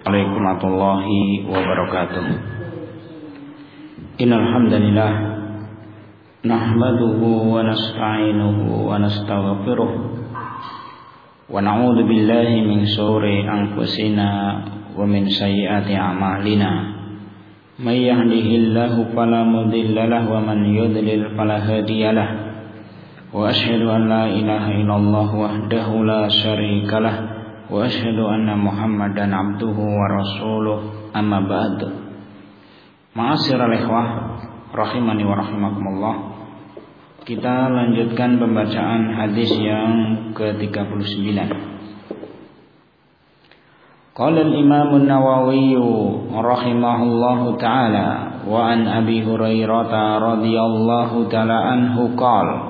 Assalamualaikum warahmatullahi wabarakatuh. Innal hamdalillah nahmaduhu wa nasta'inuhu wa nastaghfiruh wa na'udzu billahi min shururi anfusina wa min sayyiati a'malina. May yahdihillahu fala mudilla lahu wa man yudlil fala hadiyalah. Wa asyhadu an la ilaha illallah wahdahu la syarika lah. Wa asyhadu anna Muhammadan abduhu wa rasuluh, amma ba'd. Ma'asyiral ikhwah rahimani wa rahimakumullah. Kita lanjutkan pembacaan hadis yang ke-39. Qala al-Imam an-Nawawi rahimahullahu ta'ala wa an Abi Hurairah radhiyallahu ta'ala anhu qala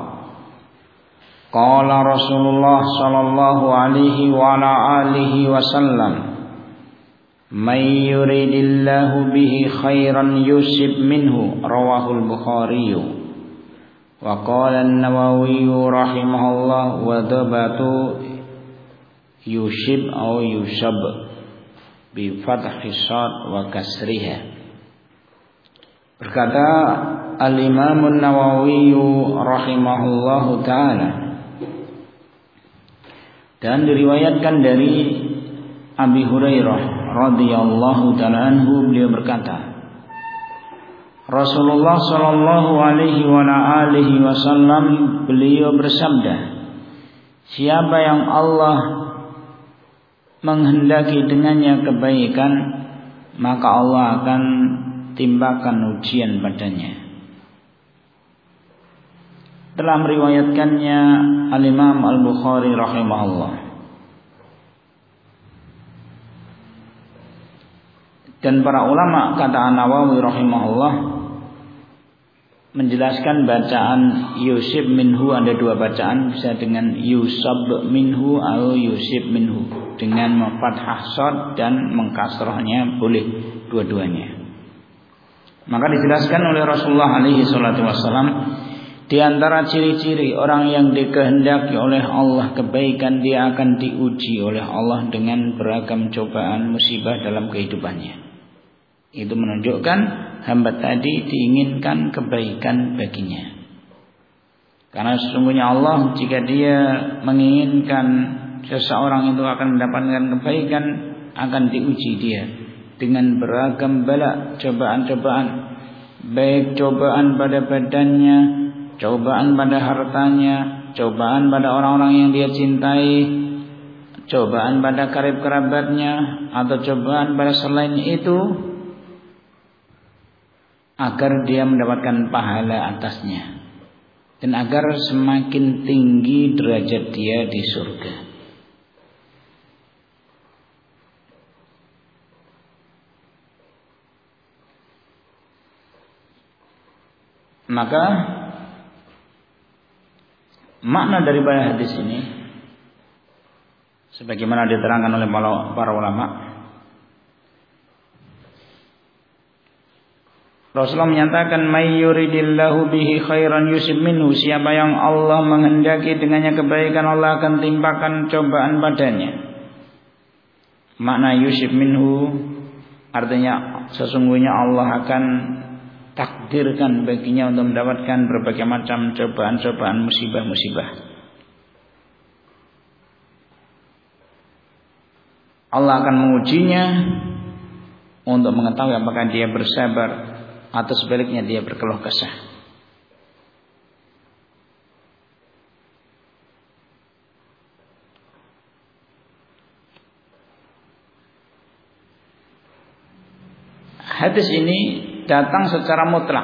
Qala Rasulullah sallallahu alaihi wa ala alihi wasallam, "May yuridillahu bihi khairan yusib minhu," rawahul Bukhari. Wa qala an-Nawawi rahimahullah wa dhabatu yusib aw yusab bi fathhi shad wa kasriha. Berkata Al-Imam an-Nawawi rahimahullahu ta'ala, dan diriwayatkan dari Abi Hurairah radhiyallahu ta'ala anhu, beliau berkata, Rasulullah sallallahu alaihi wa alihi wasallam, beliau bersabda, siapa yang Allah menghendaki dengannya kebaikan, maka Allah akan timpakan ujian padanya. Telah meriwayatkannya Al-Imam Al-Bukhari rahimahullah. Dan para ulama, kata An-Nawawi rahimahullah, menjelaskan bacaan yusib minhu, ada dua bacaan, bisa dengan yusab minhu atau yusib minhu, dengan memfathah shad dan mengkasrahnya, boleh dua-duanya. Maka dijelaskan oleh Rasulullah alaihi salatu wassalam, di antara ciri-ciri orang yang dikehendaki oleh Allah kebaikan, dia akan diuji oleh Allah dengan beragam cobaan musibah dalam kehidupannya. Itu menunjukkan hamba tadi diinginkan kebaikan baginya. Karena sesungguhnya Allah, jika dia menginginkan seseorang itu akan mendapatkan kebaikan, akan diuji dia dengan beragam bala, cobaan-cobaan, baik cobaan pada badannya, cobaan pada hartanya, cobaan pada orang-orang yang dia cintai, cobaan pada karib kerabatnya, atau cobaan pada selain itu, agar dia mendapatkan pahala atasnya, dan agar semakin tinggi derajat dia di surga. Maka makna daripada hadis ini, sebagaimana diterangkan oleh para ulama, Rasulullah menyatakan, "May yuridillahu bihi khairan yusib minhu," siapa yang Allah menghendaki dengannya kebaikan, Allah akan timpakan cobaan padanya. Makna yusib minhu artinya sesungguhnya Allah akan takdirkan baginya untuk mendapatkan berbagai macam cobaan-cobaan, musibah-musibah. Allah akan mengujinya untuk mengetahui apakah dia bersabar atau sebaliknya dia berkeluh kesah. Hadis ini datang secara mutlak.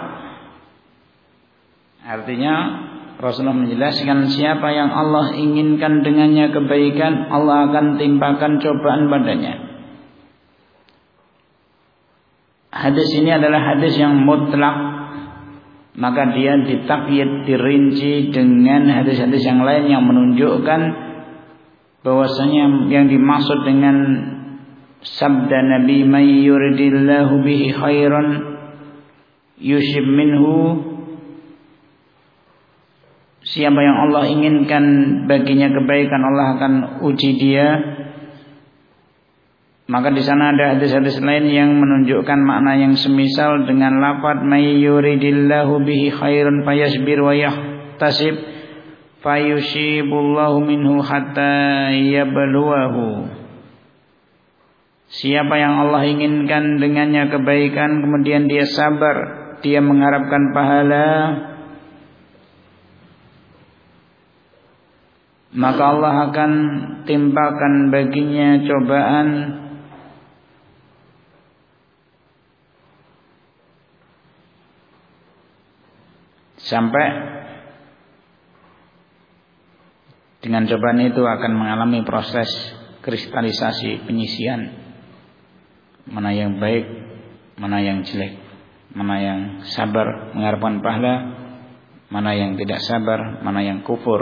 Artinya Rasulullah menjelaskan, siapa yang Allah inginkan dengannya kebaikan, Allah akan timpakan cobaan padanya. Hadis ini adalah hadis yang mutlak, maka dia ditakyid, dirinci dengan hadis-hadis yang lain yang menunjukkan bahwasanya yang dimaksud dengan sabda Nabi, "May yuridillahu bihi khairan yusib minhu," siapa yang Allah inginkan baginya kebaikan, Allah akan uji dia Maka di sana ada hadis-hadis lain yang menunjukkan makna yang semisal dengan lafaz may yuridillahu bihi khairan fayasbir wa yahtasib fayushibullahu minhu hatta yabluwahu. Siapa yang Allah inginkan dengannya kebaikan kemudian dia sabar, dia mengharapkan pahala, maka Allah akan timpakan baginya cobaan sampai dengan cobaan itu akan mengalami proses kristalisasi, penyisian, mana yang baik, mana yang jelek, mana yang sabar mengharapkan pahala, mana yang tidak sabar, mana yang kufur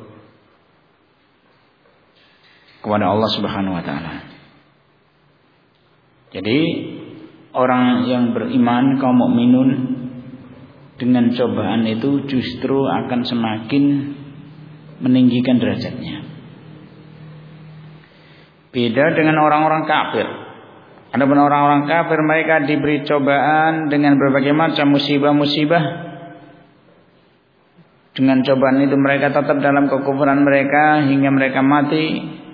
kepada Allah Subhanahu wa taala. Jadi orang yang beriman, kaum mukminun, dengan cobaan itu justru akan semakin meninggikan derajatnya. Beda dengan orang-orang kafir. Adapun orang-orang kafir, mereka diberi cobaan dengan berbagai macam musibah-musibah. Dengan cobaan itu mereka tetap dalam kekufuran mereka hingga mereka mati.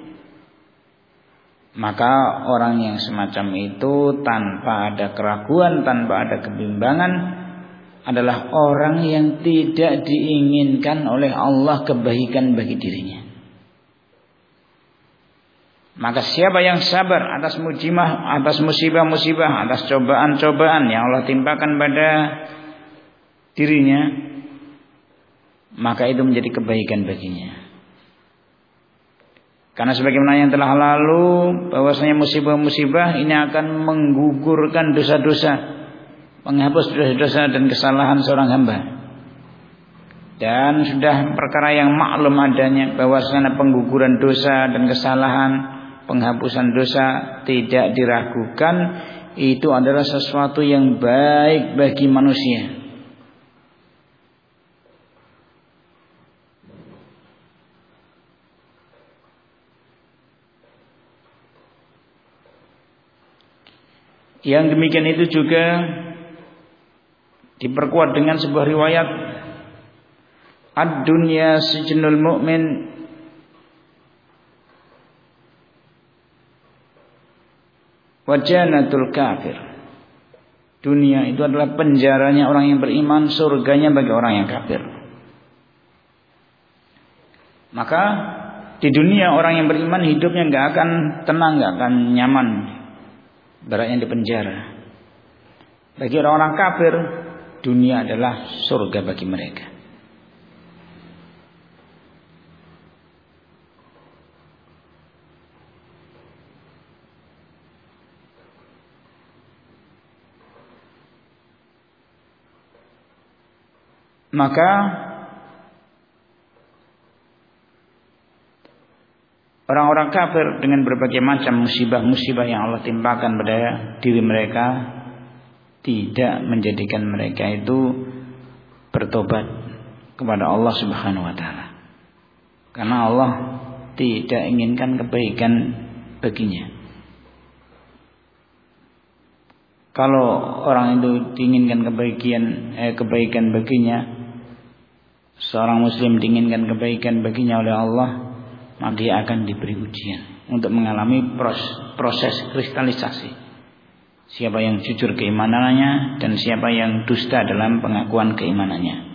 Maka orang yang semacam itu tanpa ada keraguan, tanpa ada kebimbangan, adalah orang yang tidak diinginkan oleh Allah kebaikan bagi dirinya. Maka siapa yang sabar atas musibah-musibah, atas cobaan-cobaan yang Allah timpakan pada dirinya, maka itu menjadi kebaikan baginya. Karena sebagaimana yang telah lalu, bahwasanya musibah-musibah ini akan menggugurkan dosa-dosa, menghapus dosa-dosa dan kesalahan seorang hamba. Dan sudah perkara yang maklum adanya, bahwasanya pengguguran dosa dan kesalahan, penghapusan dosa tidak diragukan, itu adalah sesuatu yang baik bagi manusia. Yang demikian itu juga diperkuat dengan sebuah riwayat, ad-dunya sijnul mu'min wa jannatul kafir. Dunia itu adalah penjaranya orang yang beriman, surganya bagi orang yang kafir. Maka di dunia orang yang beriman hidupnya enggak akan tenang, enggak akan nyaman, baratnya di penjara. Bagi orang-orang kafir, dunia adalah surga bagi mereka. Maka orang-orang kafir dengan berbagai macam musibah-musibah yang Allah timpakan pada diri mereka tidak menjadikan mereka itu bertobat kepada Allah Subhanahu wa taala. Karena Allah tidak inginkan kebaikan baginya. Kalau orang itu diinginkan kebaikan baginya, seorang muslim diinginkan kebaikan baginya oleh Allah, maka dia akan diberi ujian untuk mengalami proses kristalisasi. Siapa yang jujur keimanannya dan siapa yang dusta dalam pengakuan keimanannya.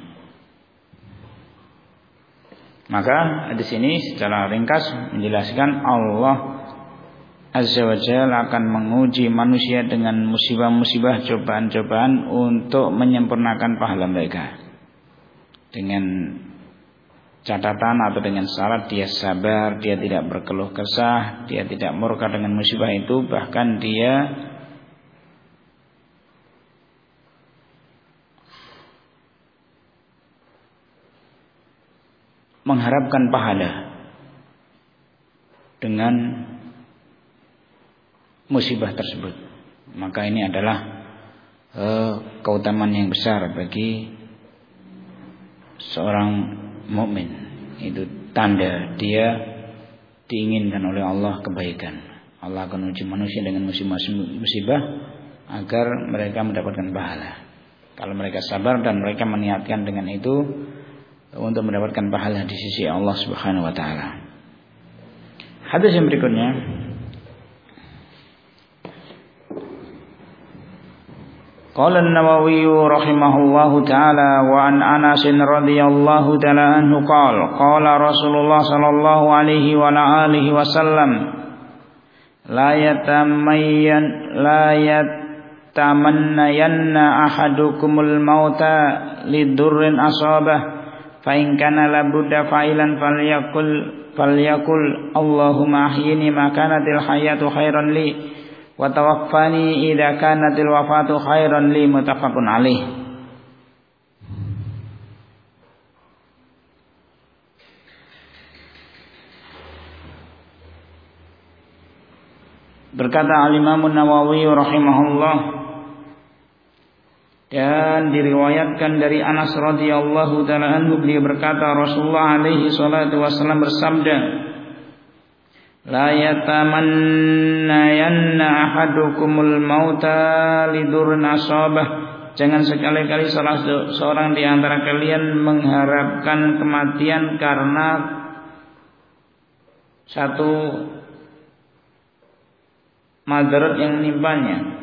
Maka di sini secara ringkas menjelaskan Allah Azza wa Jalla akan menguji manusia dengan musibah-musibah, cobaan-cobaan untuk menyempurnakan pahala mereka. Dengan catatan atau dengan syarat dia sabar, dia tidak berkeluh kesah, dia tidak murka dengan musibah itu, bahkan dia mengharapkan pahala dengan musibah tersebut. Maka ini adalah keutamaan yang besar bagi seorang mukmin. Itu tanda dia diinginkan oleh Allah kebaikan. Allah akan uji manusia dengan musibah agar mereka mendapatkan pahala. Kalau mereka sabar dan mereka meniatkan dengan itu untuk mendapatkan pahala di sisi Allah Subhanahu wa taala. Hadis yang berikutnya, qala an-Nawawi rahimahullahu taala wa an Anas radhiyallahu taala anhu qala Rasulullah sallallahu alaihi wa alihi wasallam la yatamannayanna ahadukumul mauta lidurrin asabah fa in kana labudda fa'ilan falyakul Allahumma ahyini ma kanatil hayatu khairan li wa tawaffani idza kanatil wafatu khairan li, muttafaqun alaih. Berkata Al-Imam Nawawi rahimahullah, dan diriwayatkan dari Anas radhiyallahu taala anhu, beliau berkata Rasulullah alaihi salatu wasallam bersabda, la yatamannayanna ahadukumul mauta lidurrin asabah, jangan sekali-kali salah seorang di antara kalian mengharapkan kematian karena satu madarat yang menimpanya.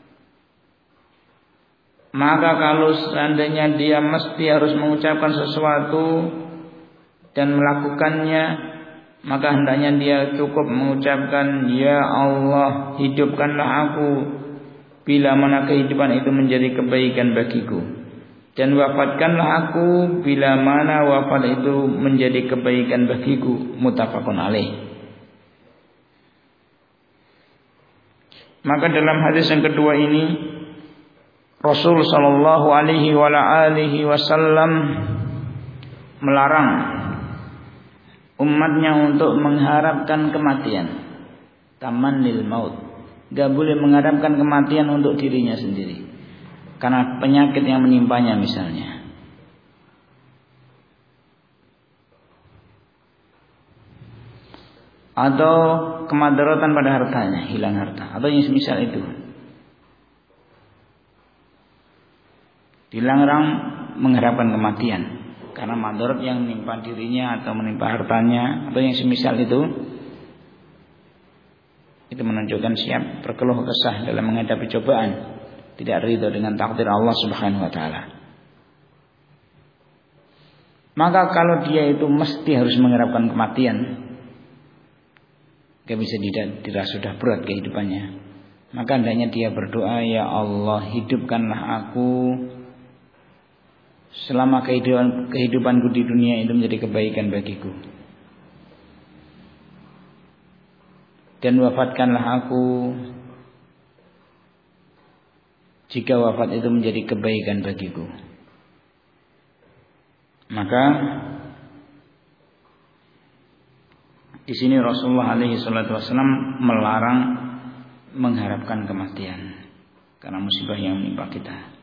Maka kalau seandainya dia mesti harus mengucapkan sesuatu dan melakukannya, maka hendaknya dia cukup mengucapkan, ya Allah, hidupkanlah aku bila mana kehidupan itu menjadi kebaikan bagiku, dan wafatkanlah aku bila mana wafat itu menjadi kebaikan bagiku, muttafaqun alaih. Maka dalam hadis yang kedua ini Rasul sallallahu alaihi wasallam melarang umatnya untuk mengharapkan kematian, tamannil maut. Gak boleh mengharapkan kematian untuk dirinya sendiri karena penyakit yang menimpanya misalnya, atau kemadaratan pada hartanya, hilang harta, atau yang semisal itu. Dilarang mengharapkan kematian karena madarat yang menimpa dirinya atau menimpa hartanya atau yang semisal itu menunjukkan siap berkeluh kesah dalam menghadapi cobaan, tidak ridho dengan takdir Allah Subhanahu wa taala. Maka kalau dia itu mesti harus mengharapkan kematian, gak bisa dirasa sudah berat kehidupannya, maka hendaknya dia berdoa, ya Allah, hidupkanlah aku selama kehidupanku di dunia itu menjadi kebaikan bagiku, dan wafatkanlah aku jika wafat itu menjadi kebaikan bagiku. Maka di sini Rasulullah alaihi salatu wasallam melarang mengharapkan kematian karena musibah yang menimpa kita.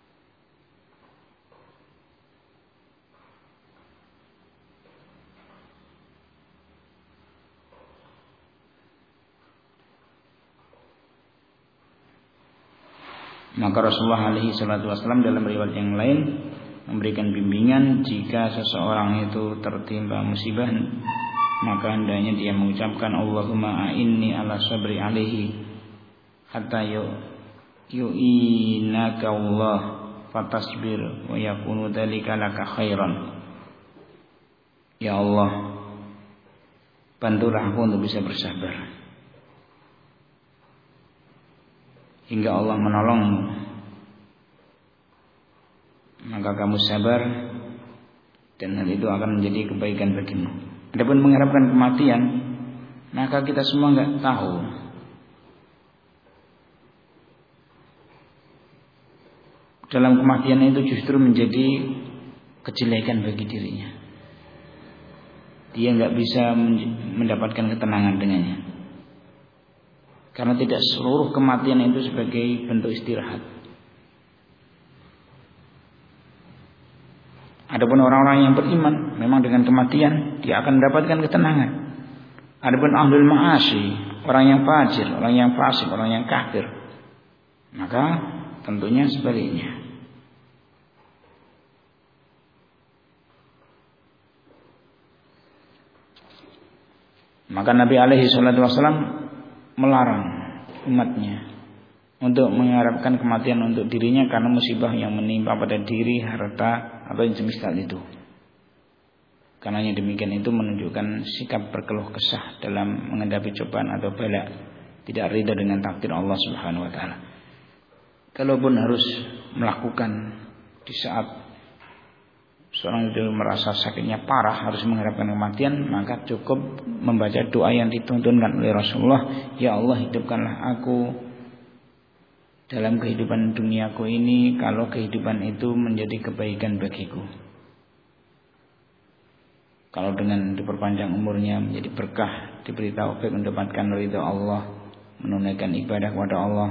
Maka Rasulullah alaihi salatu wasallam dalam riwayat yang lain memberikan bimbingan, jika seseorang itu tertimpa musibah, maka hendaknya dia mengucapkan Allahumma a'inni ala sabri alaihi hatta yu'inaka Allah fatasbir wa yakunu dzalika laka khairan. Ya Allah, bantulah aku untuk bisa bersabar hingga Allah menolongmu, maka kamu sabar dan hal itu akan menjadi kebaikan bagimu. Adapun mengharapkan kematian, maka kita semua enggak tahu dalam kematian itu justru menjadi kejelekan bagi dirinya. Dia enggak bisa mendapatkan ketenangan dengannya, karena tidak seluruh kematian itu sebagai bentuk istirahat. Adapun orang-orang yang beriman, memang dengan kematian dia akan mendapatkan ketenangan. Adapun ahlul ma'asi, orang yang fajir, orang yang fasik, orang yang kafir. Maka tentunya sebaliknya. Maka Nabi alaihi salatu wasallam melarang umatnya untuk mengharapkan kematian untuk dirinya karena musibah yang menimpa pada diri, harta atau yang semisal itu. Karena yang demikian itu menunjukkan sikap berkeluh kesah dalam menghadapi cobaan atau bala, tidak ridha dengan takdir Allah Subhanahu wa taala. Kalaupun harus melakukan di saat seorang itu merasa sakitnya parah, harus mengharapkan kematian, maka cukup membaca doa yang dituntunkan oleh Rasulullah. Ya Allah, hidupkanlah aku dalam kehidupan duniaku ini kalau kehidupan itu menjadi kebaikan bagiku. Kalau dengan diperpanjang umurnya menjadi berkah, diberi taufik mendapatkan ridha Allah, menunaikan ibadah kepada Allah,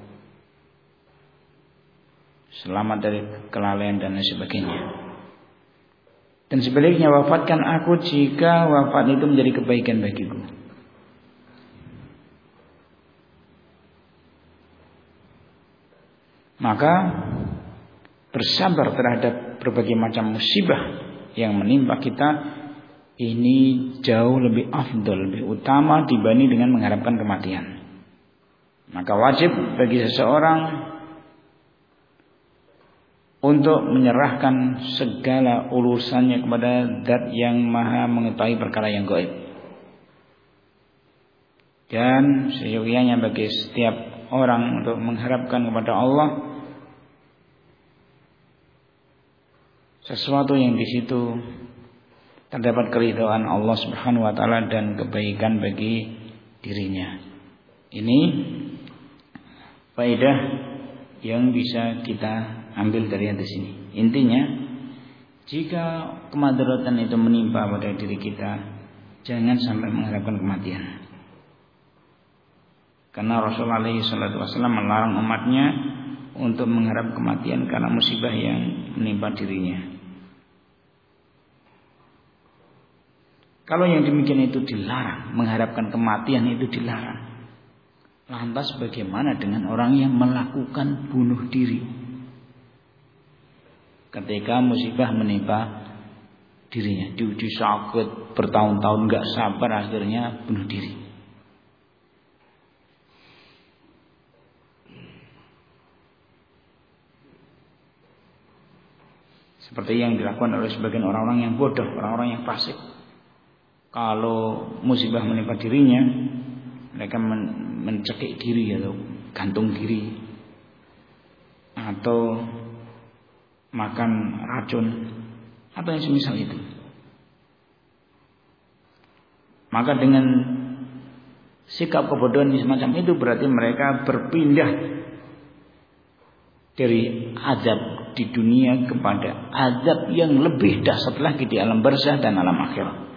selamat dari kelalaian dan sebagainya. Dan sebaliknya, wafatkan aku jika wafat itu menjadi kebaikan bagiku. Maka bersabar terhadap berbagai macam musibah yang menimpa kita ini jauh lebih afdal, lebih utama dibanding dengan mengharapkan kematian. Maka wajib bagi seseorang untuk menyerahkan segala urusannya kepada Zat yang Maha mengetahui perkara yang gaib. Dan seyogianya bagi setiap orang untuk mengharapkan kepada Allah sesuatu yang di situ terdapat keridhaan Allah Subhanahu wa taala dan kebaikan bagi dirinya. Ini faedah yang bisa kita ambil dari hadis ini. Intinya, jika kemadaratan itu menimpa pada diri kita, jangan sampai mengharapkan kematian. Karena Rasulullah SAW melarang umatnya untuk mengharap kematian karena musibah yang menimpa dirinya. Kalau yang demikian itu dilarang, mengharapkan kematian itu dilarang. Lantas bagaimana dengan orang yang melakukan bunuh diri? Ketika musibah menimpa dirinya, diuji sakit bertahun-tahun gak sabar, akhirnya bunuh diri. Seperti yang dilakukan oleh sebagian orang-orang yang bodoh, orang-orang yang fasik. Kalau musibah menimpa dirinya, mereka mencekik diri atau gantung diri atau makan racun atau yang semisal itu. Maka dengan sikap kebodohan semacam itu berarti mereka berpindah dari azab di dunia kepada azab yang lebih dahsyat lagi di alam barzah dan alam akhirat.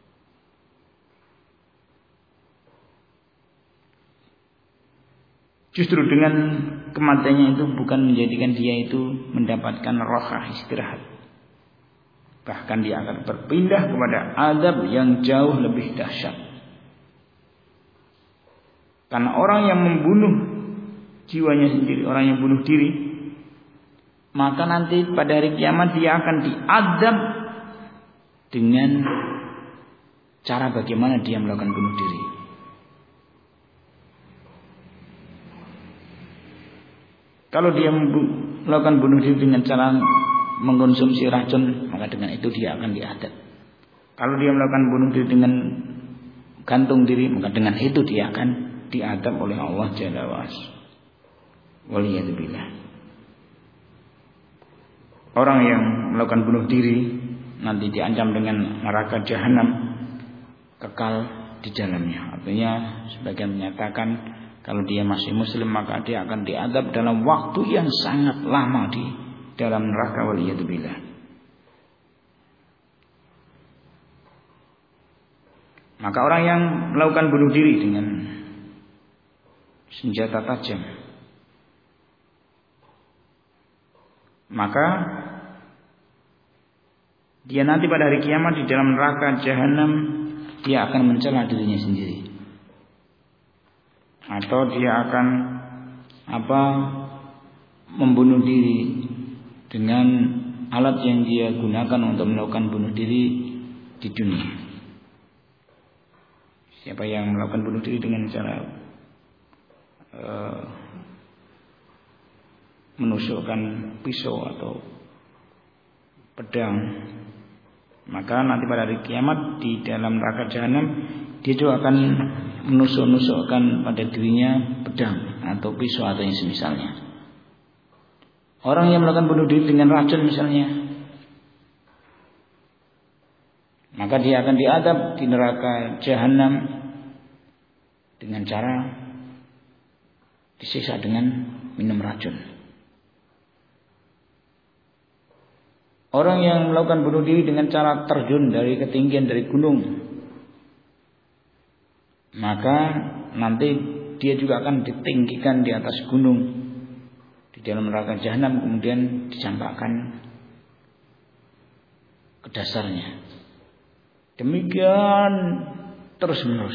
Justru dengan kematiannya itu bukan menjadikan dia itu mendapatkan rohah istirahat. Bahkan dia akan berpindah kepada azab yang jauh lebih dahsyat. Karena orang yang membunuh jiwanya sendiri, orang yang bunuh diri, maka nanti pada hari kiamat dia akan diazab dengan cara bagaimana dia melakukan bunuh diri. Kalau dia melakukan bunuh diri dengan cara mengkonsumsi racun, maka dengan itu dia akan diadab. Kalau dia melakukan bunuh diri dengan gantung diri, maka dengan itu dia akan diadab oleh Allah Jalla wa'ala. Waliyadzubillah. Orang yang melakukan bunuh diri nanti diancam dengan neraka jahanam, kekal di dalamnya. Artinya sebagian menyatakan kalau dia masih muslim maka dia akan diadab dalam waktu yang sangat lama di dalam neraka, waliyadzubillah. Maka orang yang melakukan bunuh diri dengan senjata tajam, maka dia nanti pada hari kiamat di dalam neraka jahanam, dia akan mencela dirinya sendiri. atau dia akan membunuh diri dengan alat yang dia gunakan untuk melakukan bunuh diri di dunia. Siapa yang melakukan bunuh diri dengan cara menusukkan pisau atau pedang, maka nanti pada hari kiamat di dalam neraka jahanam dia juga akan menusuk-nusukkan pada dirinya pedang atau pisau atau yang semisalnya. Orang yang melakukan bunuh diri dengan racun misalnya, maka dia akan diadab di neraka jahanam dengan cara disiksa dengan minum racun. Orang yang melakukan bunuh diri dengan cara terjun dari ketinggian dari gunung, maka nanti dia juga akan ditinggikan di atas gunung di dalam neraka jahanam, kemudian dicampakkan ke dasarnya. Demikian terus menerus.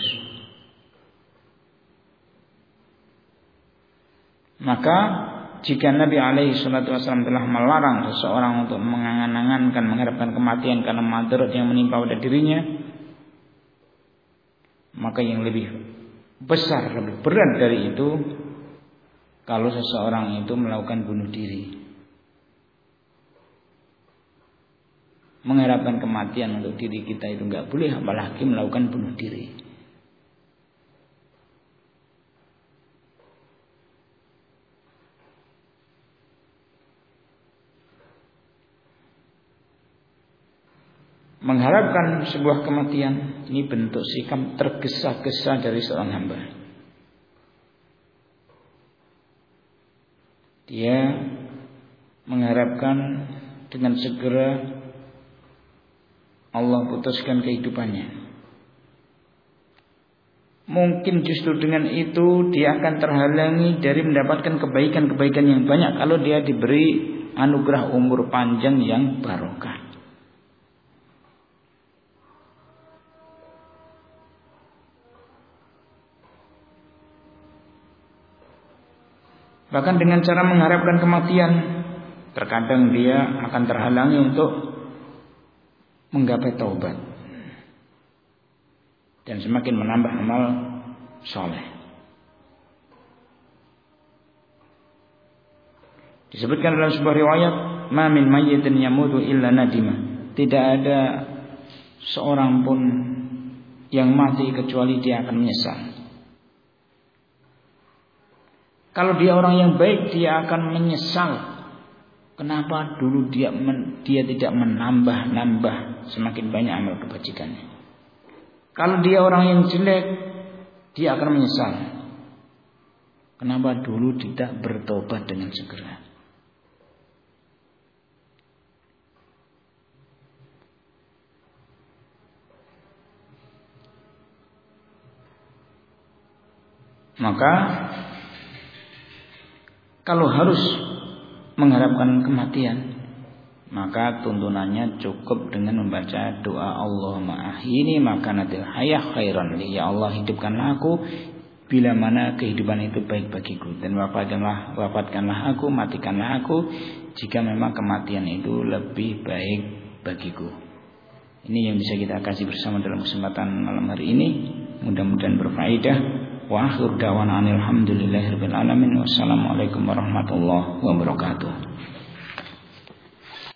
Maka jika Nabi alaihi salatu wasallam telah melarang seseorang untuk mengangan-angankan mengharapkan kematian karena madarat yang menimpa pada dirinya, maka yang lebih besar, lebih berat dari itu kalau seseorang itu melakukan bunuh diri, mengharapkan kematian untuk diri kita itu enggak boleh, apalagi melakukan bunuh diri. Mengharapkan sebuah kematian ini bentuk sikap tergesa-gesa dari seorang hamba. Dia mengharapkan dengan segera Allah putuskan kehidupannya. Mungkin justru dengan itu dia akan terhalangi dari mendapatkan kebaikan-kebaikan yang banyak kalau dia diberi anugerah umur panjang yang barokah. Bahkan dengan cara mengharapkan kematian, terkadang dia akan terhalangi untuk menggapai taubat dan semakin menambah amal soleh. Disebutkan dalam sebuah riwayat, "Ma min mayyitin yamutu illa nadima." Tidak ada seorang pun yang mati kecuali dia akan menyesal. Kalau dia orang yang baik, dia akan menyesal. Kenapa dulu dia tidak menambah semakin banyak amal kebajikannya. Kalau dia orang yang jelek, dia akan menyesal. Kenapa dulu tidak bertobat dengan segera. Maka kalau harus mengharapkan kematian, maka tuntunannya cukup dengan membaca doa Allahumma ahyini makanatil hayah khairan li. Ya Allah, hidupkanlah aku bila mana kehidupan itu baik bagiku, dan wafatkanlah aku, matikanlah aku jika memang kematian itu lebih baik bagiku. Ini yang bisa kita kasih bersama dalam kesempatan malam hari ini. Mudah-mudahan berfaedah. Wa akhir da'wana alhamdulillahirabbil alamin. Wassalamualaikum warahmatullahi wabarakatuh.